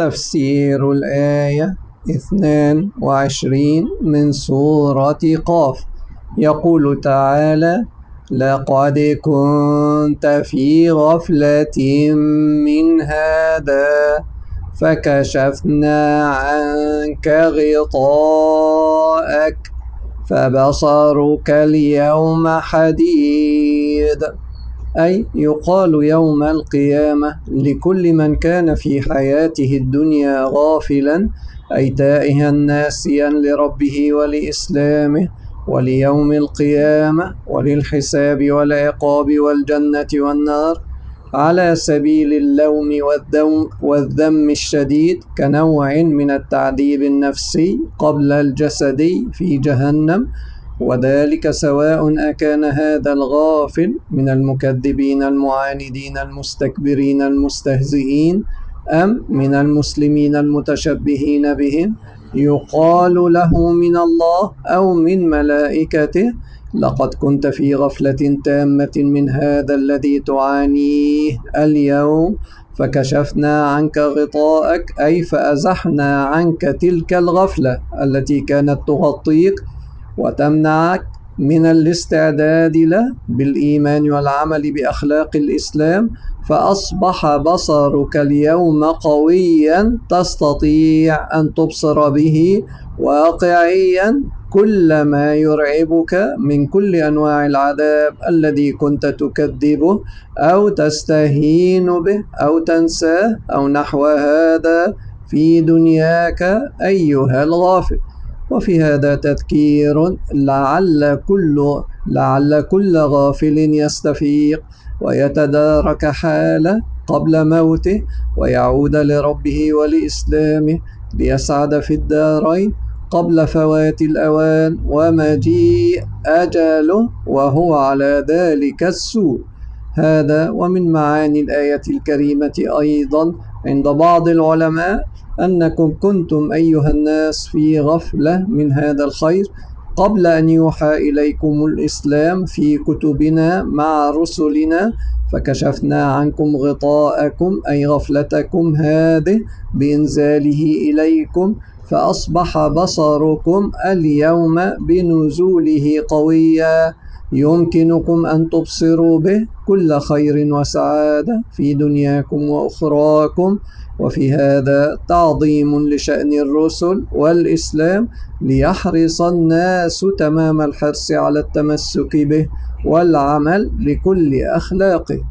تفسير الآية 22 من سورة قاف. يقول تعالى: لقد كنت في غفلة من هذا فكشفنا عنك غطاءك فبصرك اليوم حديد. أي يقال يوم القيامة لكل من كان في حياته الدنيا غافلا، أي تائها ناسيا لربه ولإسلامه وليوم القيامة وللحساب والعقاب والجنة والنار، على سبيل اللوم والذم الشديد، كنوع من التعذيب النفسي قبل الجسدي في جهنم، وذلك سواء أكان هذا الغافل من المكذبين المعاندين المستكبرين المستهزئين أم من المسلمين المتشبهين بهم. يقال له من الله أو من ملائكته: لقد كنت في غفلة تامة من هذا الذي تعانيه اليوم فكشفنا عنك غطاءك، أي فأزحنا عنك تلك الغفلة التي كانت تغطيك وتمنعك من الاستعداد له بالإيمان والعمل بأخلاق الإسلام، فأصبح بصرك اليوم قويا تستطيع أن تبصر به واقعيا كل ما يرعبك من كل أنواع العذاب الذي كنت تكذبه أو تستهين به أو تنساه أو نحو هذا في دنياك أيها الغافل. وفي هذا تذكير لعل كل غافل يستفيق ويتدارك حاله قبل موته ويعود لربه ولإسلامه ليسعد في الدارين قبل فوات الأوان ومجيء أجله وهو على ذلك السوء. هذا ومن معاني الآية الكريمة أيضا عند بعض العلماء أنكم كنتم أيها الناس في غفلة من هذا الخير قبل أن يوحى إليكم الإسلام في كتبنا مع رسلنا، فكشفنا عنكم غطاءكم أي غفلتكم هذه بإنزاله إليكم، فأصبح بصركم اليوم بنزوله قويا يمكنكم أن تبصروا به كل خير وسعادة في دنياكم وأخراكم. وفي هذا تعظيم لشأن الرسل والإسلام ليحرص الناس تمام الحرص على التمسك به والعمل بكل أخلاقه.